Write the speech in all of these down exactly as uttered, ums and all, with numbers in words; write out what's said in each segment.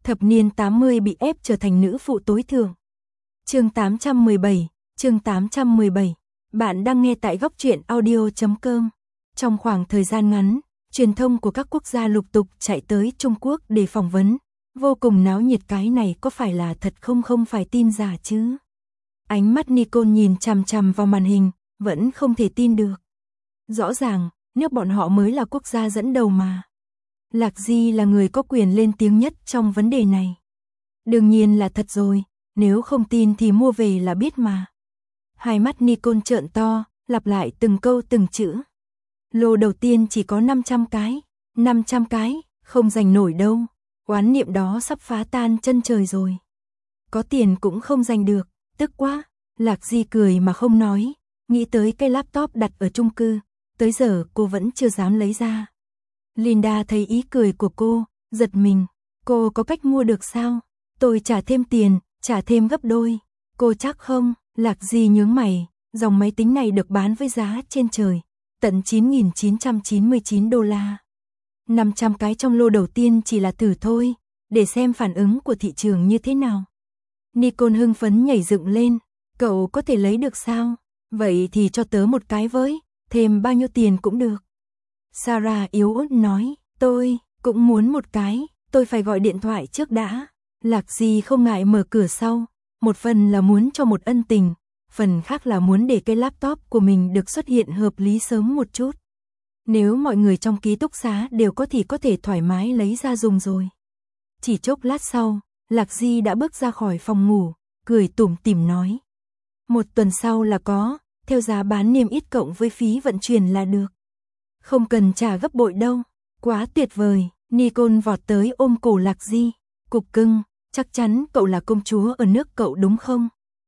thập niên tám mươi bị ép trở thành nữ phụ tối thượng. Chương tám trăm mười bảy, chương tám trăm mười bảy. Bạn đang nghe tại góc truyện audio chấm com. Trong khoảng thời gian ngắn, truyền thông của các quốc gia lục tục chạy tới Trung Quốc để phỏng vấn, vô cùng náo nhiệt. Cái này có phải là thật không, không phải tin giả chứ? Ánh mắt Nicole nhìn chằm chằm vào màn hình, vẫn không thể tin được. Rõ ràng, nước bọn họ mới là quốc gia dẫn đầu mà. Lạc Di là người có quyền lên tiếng nhất trong vấn đề này. Đương nhiên là thật rồi, nếu không tin thì mua về là biết mà. Hai mắt Nicole trợn to, lặp lại từng câu từng chữ. Lô đầu tiên chỉ có năm trăm cái, năm trăm cái, không giành nổi đâu. Oán niệm đó sắp phá tan chân trời rồi. Có tiền cũng không giành được, tức quá. Lạc Di cười mà không nói, nghĩ tới cái laptop đặt ở chung cư, tới giờ cô vẫn chưa dám lấy ra. Linda thấy ý cười của cô, giật mình. Cô có cách mua được sao? Tôi trả thêm tiền, trả thêm gấp đôi. Cô chắc không? Lạc Di nhướng mày, dòng máy tính này được bán với giá trên trời, tận chín nghìn chín trăm chín mươi chín đô la. năm trăm cái trong lô đầu tiên chỉ là thử thôi, để xem phản ứng của thị trường như thế nào. Nicole hưng phấn nhảy dựng lên, cậu có thể lấy được sao? Vậy thì cho tớ một cái với, thêm bao nhiêu tiền cũng được. Sarah yếu ớt nói, tôi cũng muốn một cái, tôi phải gọi điện thoại trước đã. Lạc Di không ngại mở cửa sau, một phần là muốn cho một ân tình, phần khác là muốn để cái laptop của mình được xuất hiện hợp lý sớm một chút. Nếu mọi người trong ký túc xá đều có thì có thể thoải mái lấy ra dùng rồi. Chỉ chốc lát sau, Lạc Di đã bước ra khỏi phòng ngủ, cười tủm tỉm nói. Một tuần sau là có, theo giá bán niêm yết cộng với phí vận chuyển là được. Không cần trả gấp bội đâu, quá tuyệt vời. Nicole vọt tới ôm cổ Lạc Di, cục cưng, chắc chắn cậu là công chúa ở nước cậu đúng không?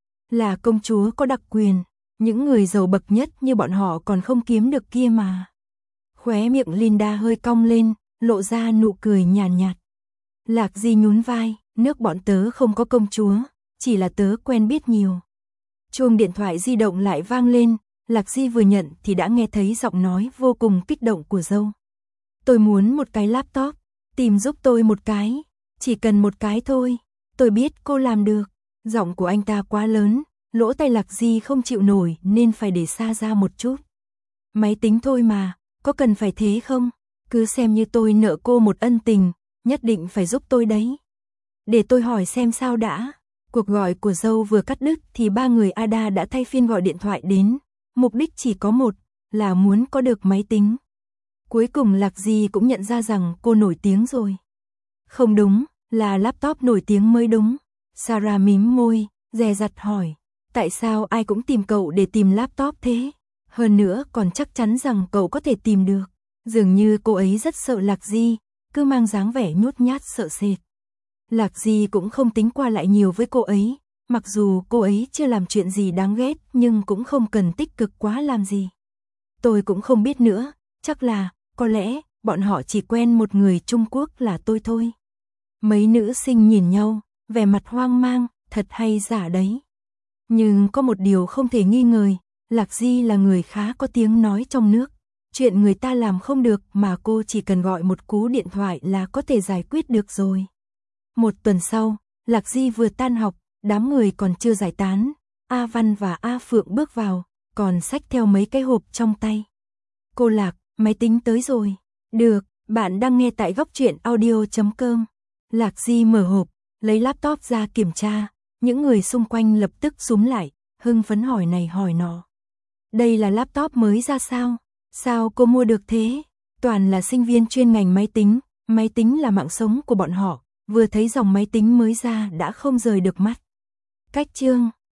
Là công chúa có đặc quyền, những người giàu bậc nhất như bọn họ còn không kiếm được kia mà. Khóe miệng Linda hơi cong lên, lộ ra nụ cười nhàn nhạt, nhạt. Lạc Di nhún vai, nước bọn tớ không có công chúa, chỉ là tớ quen biết nhiều. Chuông điện thoại di động lại vang lên, Lạc Di vừa nhận thì đã nghe thấy giọng nói vô cùng kích động của dâu. Tôi muốn một cái laptop, tìm giúp tôi một cái, chỉ cần một cái thôi, tôi biết cô làm được. Giọng của anh ta quá lớn, lỗ tai Lạc Di không chịu nổi nên phải để xa ra một chút. Máy tính thôi mà, có cần phải thế không? Cứ xem như tôi nợ cô một ân tình, nhất định phải giúp tôi đấy. Để tôi hỏi xem sao đã. Cuộc gọi của dâu vừa cắt đứt thì ba người Ada đã thay phiên gọi điện thoại đến. Mục đích chỉ có một, là muốn có được máy tính. Cuối cùng Lạc Di cũng nhận ra rằng cô nổi tiếng rồi. Không đúng, là laptop nổi tiếng mới đúng. Sarah mím môi, dè dặt hỏi, tại sao ai cũng tìm cậu để tìm laptop thế? Hơn nữa còn chắc chắn rằng cậu có thể tìm được. Dường như cô ấy rất sợ Lạc Di, cứ mang dáng vẻ nhút nhát sợ sệt. Lạc Di cũng không tính qua lại nhiều với cô ấy, mặc dù cô ấy chưa làm chuyện gì đáng ghét nhưng cũng không cần tích cực quá làm gì. Tôi cũng không biết nữa, chắc là, có lẽ, bọn họ chỉ quen một người Trung Quốc là tôi thôi. Mấy nữ sinh nhìn nhau, vẻ mặt hoang mang, thật hay giả đấy. Nhưng có một điều không thể nghi ngờ, Lạc Di là người khá có tiếng nói trong nước. Chuyện người ta làm không được mà cô chỉ cần gọi một cú điện thoại là có thể giải quyết được rồi. Một tuần sau, Lạc Di vừa tan học, đám người còn chưa giải tán. A Văn và A Phượng bước vào, còn xách theo mấy cái hộp trong tay. Cô Lạc, máy tính tới rồi. Được, bạn đang nghe tại góc truyện audio chấm com. Lạc Di mở hộp, lấy laptop ra kiểm tra. Những người xung quanh lập tức xúm lại, hưng phấn hỏi này hỏi nọ. Đây là laptop mới ra sao? Sao cô mua được thế? Toàn là sinh viên chuyên ngành máy tính, máy tính là mạng sống của bọn họ. Vừa thấy dòng máy tính mới ra đã không rời được mắt. Cách chương